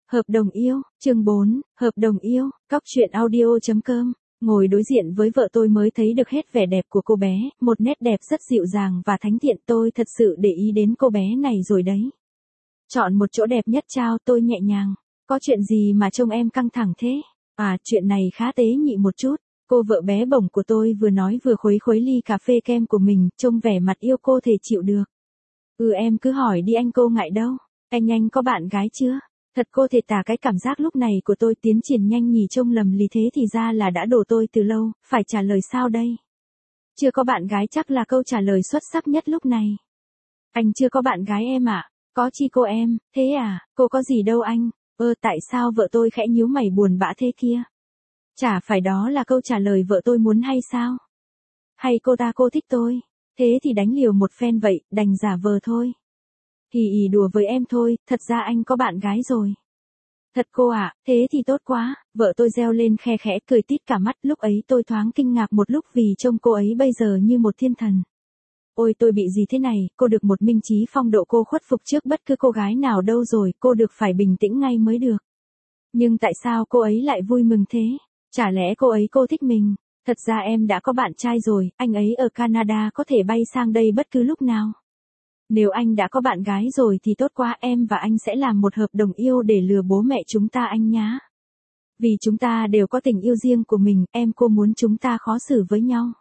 Hợp đồng yêu, chương 4, hợp đồng yêu, cóc truyện audio.com. Ngồi đối diện với vợ tôi mới thấy được hết vẻ đẹp của cô bé, một nét đẹp rất dịu dàng và thánh thiện, tôi thật sự để ý đến cô bé này rồi đấy. Chọn một chỗ đẹp nhất trao, tôi nhẹ nhàng. Có chuyện gì mà trông em căng thẳng thế? À, chuyện này khá tế nhị một chút. Cô vợ bé bỏng của tôi vừa nói vừa khuấy khuấy ly cà phê kem của mình, trông vẻ mặt yêu cô thể chịu được. Em cứ hỏi đi anh, cô ngại đâu. Anh có bạn gái chưa? Thật cô thể tả cái cảm giác lúc này của tôi tiến triển nhanh nhỉ, trông lầm lì thế thì ra là đã đổ tôi từ lâu, phải trả lời sao đây? Chưa có bạn gái chắc là câu trả lời xuất sắc nhất lúc này. Anh chưa có bạn gái em ạ? Có chi cô em, thế à, cô có gì đâu anh. Tại sao vợ tôi khẽ nhíu mày buồn bã thế kia? Chả phải đó là câu trả lời vợ tôi muốn hay sao? Hay cô thích tôi? Thế thì đánh liều một phen vậy, đành giả vờ thôi. Thì đùa với em thôi, thật ra anh có bạn gái rồi. Thật cô ạ, thế thì tốt quá, vợ tôi reo lên khe khẽ cười tít cả mắt, lúc ấy tôi thoáng kinh ngạc một lúc vì trông cô ấy bây giờ như một thiên thần. Ôi tôi bị gì thế này, cô được một minh trí phong độ, cô khuất phục trước bất cứ cô gái nào đâu rồi, cô được phải bình tĩnh ngay mới được. Nhưng tại sao cô ấy lại vui mừng thế? Chả lẽ cô thích mình? Thật ra em đã có bạn trai rồi, anh ấy ở Canada có thể bay sang đây bất cứ lúc nào. Nếu anh đã có bạn gái rồi thì tốt quá, em và anh sẽ làm một hợp đồng yêu để lừa bố mẹ chúng ta anh nhá. Vì chúng ta đều có tình yêu riêng của mình, cô muốn chúng ta khó xử với nhau.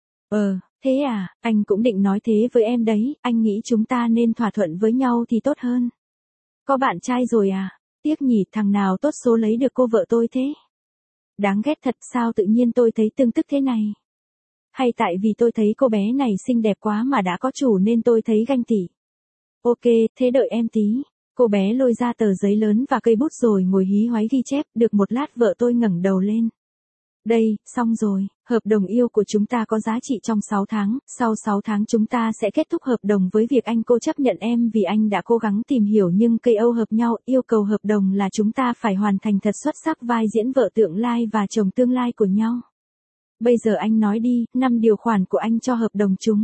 Thế à, anh cũng định nói thế với em đấy, anh nghĩ chúng ta nên thỏa thuận với nhau thì tốt hơn. Có bạn trai rồi à? Tiếc nhỉ, thằng nào tốt số lấy được cô vợ tôi thế? Đáng ghét thật, sao tự nhiên tôi thấy tương tức thế này? Hay tại vì tôi thấy cô bé này xinh đẹp quá mà đã có chủ nên tôi thấy ganh tị. Ok, thế đợi em tí. Cô bé lôi ra tờ giấy lớn và cây bút rồi ngồi hí hoáy ghi chép, được một lát vợ tôi ngẩng đầu lên. Đây, xong rồi, hợp đồng yêu của chúng ta có giá trị trong 6 tháng, sau 6 tháng chúng ta sẽ kết thúc hợp đồng với việc cô chấp nhận em vì anh đã cố gắng tìm hiểu nhưng cây âu hợp nhau, yêu cầu hợp đồng là chúng ta phải hoàn thành thật xuất sắc vai diễn vợ tương lai và chồng tương lai của nhau. Bây giờ anh nói đi, 5 điều khoản của anh cho hợp đồng chúng.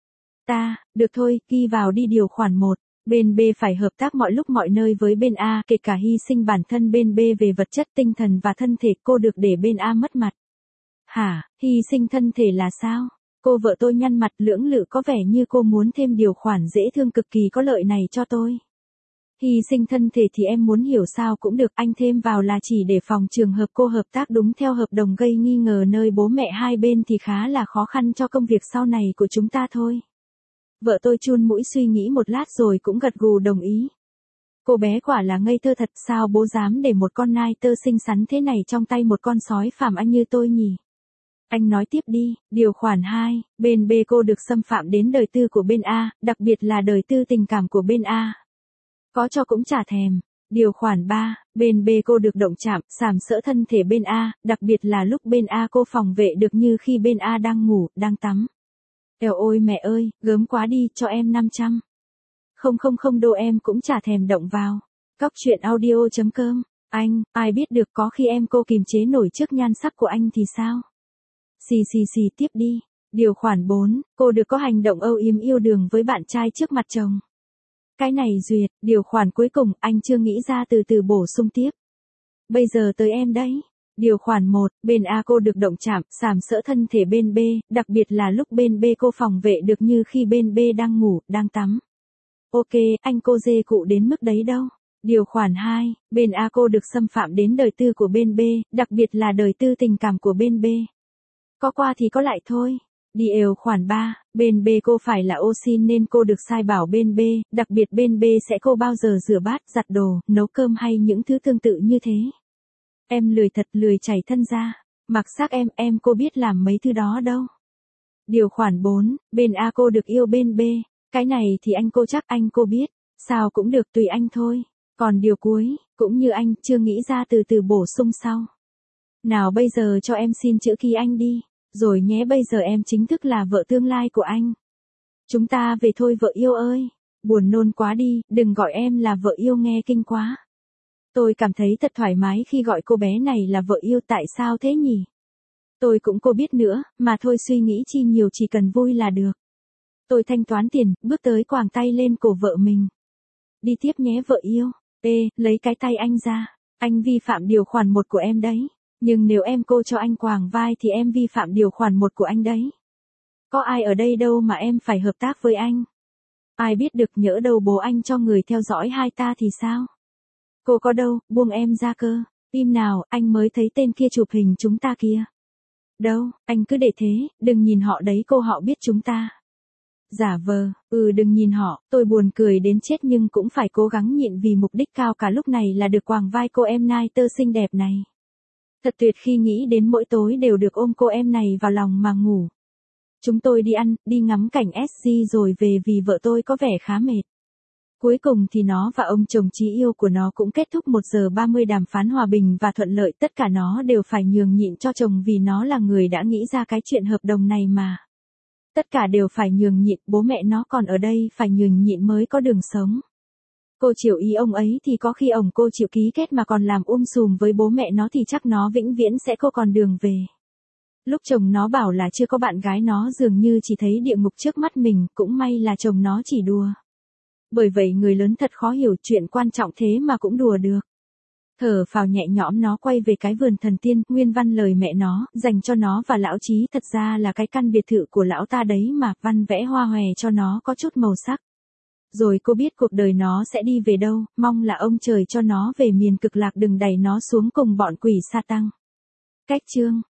Được thôi, ghi vào đi. Điều khoản 1. Bên B phải hợp tác mọi lúc mọi nơi với bên A, kể cả hy sinh bản thân bên B về vật chất, tinh thần và thân thể, cô được để bên A mất mặt. Hả, hy sinh thân thể là sao? Cô vợ tôi nhăn mặt lưỡng lự, có vẻ như cô muốn thêm điều khoản dễ thương cực kỳ có lợi này cho tôi. Hy sinh thân thể thì em muốn hiểu sao cũng được, anh thêm vào là chỉ để phòng trường hợp cô hợp tác đúng theo hợp đồng gây nghi ngờ nơi bố mẹ hai bên thì khá là khó khăn cho công việc sau này của chúng ta thôi. Vợ tôi chun mũi suy nghĩ một lát rồi cũng gật gù đồng ý. Cô bé quả là ngây thơ thật, sao bố dám để một con nai tơ xinh xắn thế này trong tay một con sói phàm anh như tôi nhỉ? Anh nói tiếp đi. Điều khoản 2, bên B cô được xâm phạm đến đời tư của bên A, đặc biệt là đời tư tình cảm của bên A. Có cho cũng chả thèm. Điều khoản 3, bên B cô được động chạm, sàm sỡ thân thể bên A, đặc biệt là lúc bên A cô phòng vệ được như khi bên A đang ngủ, đang tắm. Eo ôi mẹ ơi, gớm quá đi, cho em 500. Không đô, em cũng chả thèm động vào. Cóc truyện audio.com. Anh, ai biết được, có khi cô kiềm chế nổi trước nhan sắc của anh thì sao? Xì tiếp đi. Điều khoản 4, cô được có hành động âu yếm yêu đương với bạn trai trước mặt chồng. Cái này duyệt. Điều khoản cuối cùng, anh chưa nghĩ ra, từ từ bổ sung tiếp. Bây giờ tới em đấy. Điều khoản 1, bên A cô được động chạm, sàm sỡ thân thể bên B, đặc biệt là lúc bên B cô phòng vệ được như khi bên B đang ngủ, đang tắm. Ok, anh cô dê cụ đến mức đấy đâu. Điều khoản 2, bên A cô được xâm phạm đến đời tư của bên B, đặc biệt là đời tư tình cảm của bên B. Có qua thì có lại thôi. Điều khoản 3, bên B cô phải là ô xin nên cô được sai bảo bên B, đặc biệt bên B sẽ cô bao giờ rửa bát, giặt đồ, nấu cơm hay những thứ tương tự như thế. Em lười thật, lười chảy thân ra. Mặc xác em cô biết làm mấy thứ đó đâu. Điều khoản 4, bên A cô được yêu bên B. Cái này thì cô chắc cô biết. Sao cũng được, tùy anh thôi. Còn điều cuối, cũng như anh chưa nghĩ ra, từ từ bổ sung sau. Nào bây giờ cho em xin chữ ký anh đi. Rồi nhé, bây giờ em chính thức là vợ tương lai của anh. Chúng ta về thôi vợ yêu ơi. Buồn nôn quá đi, đừng gọi em là vợ yêu nghe kinh quá. Tôi cảm thấy thật thoải mái khi gọi cô bé này là vợ yêu, tại sao thế nhỉ? Tôi cũng cô biết nữa, mà thôi suy nghĩ chi nhiều, chỉ cần vui là được. Tôi thanh toán tiền, bước tới quàng tay lên cổ vợ mình. Đi tiếp nhé vợ yêu. Lấy cái tay anh ra. Anh vi phạm điều khoản 1 của em đấy. Nhưng nếu em cô cho anh quàng vai thì em vi phạm điều khoản 1 của anh đấy. Có ai ở đây đâu mà em phải hợp tác với anh. Ai biết được nhỡ đâu bố anh cho người theo dõi hai ta thì sao? Cô có đâu, buông em ra cơ. Im nào, anh mới thấy tên kia chụp hình chúng ta kìa. Đâu, anh cứ để thế, đừng nhìn họ đấy cô họ biết chúng ta. Giả vờ, đừng nhìn họ, tôi buồn cười đến chết nhưng cũng phải cố gắng nhịn vì mục đích cao cả lúc này là được quàng vai cô em nai tơ xinh đẹp này. Thật tuyệt khi nghĩ đến mỗi tối đều được ôm cô em này vào lòng mà ngủ. Chúng tôi đi ăn, đi ngắm cảnh SG rồi về vì vợ tôi có vẻ khá mệt. Cuối cùng thì nó và ông chồng chí yêu của nó cũng kết thúc 1 giờ 30 đàm phán hòa bình và thuận lợi, tất cả nó đều phải nhường nhịn cho chồng vì nó là người đã nghĩ ra cái chuyện hợp đồng này mà. Tất cả đều phải nhường nhịn, bố mẹ nó còn ở đây phải nhường nhịn mới có đường sống. Cô chịu ý ông ấy thì có khi cô chịu ký kết mà còn làm sùm với bố mẹ nó thì chắc nó vĩnh viễn sẽ không còn đường về. Lúc chồng nó bảo là chưa có bạn gái nó dường như chỉ thấy địa ngục trước mắt mình, cũng may là chồng nó chỉ đùa. Bởi vậy người lớn thật khó hiểu chuyện quan trọng thế mà cũng đùa được. Thở phào nhẹ nhõm nó quay về cái vườn thần tiên, nguyên văn lời mẹ nó, dành cho nó và lão Chí thật ra là cái căn biệt thự của lão ta đấy mà, văn vẽ hoa hòe cho nó có chút màu sắc. Rồi cô biết cuộc đời nó sẽ đi về đâu, mong là ông trời cho nó về miền cực lạc đừng đẩy nó xuống cùng bọn quỷ sa tăng. Cách chương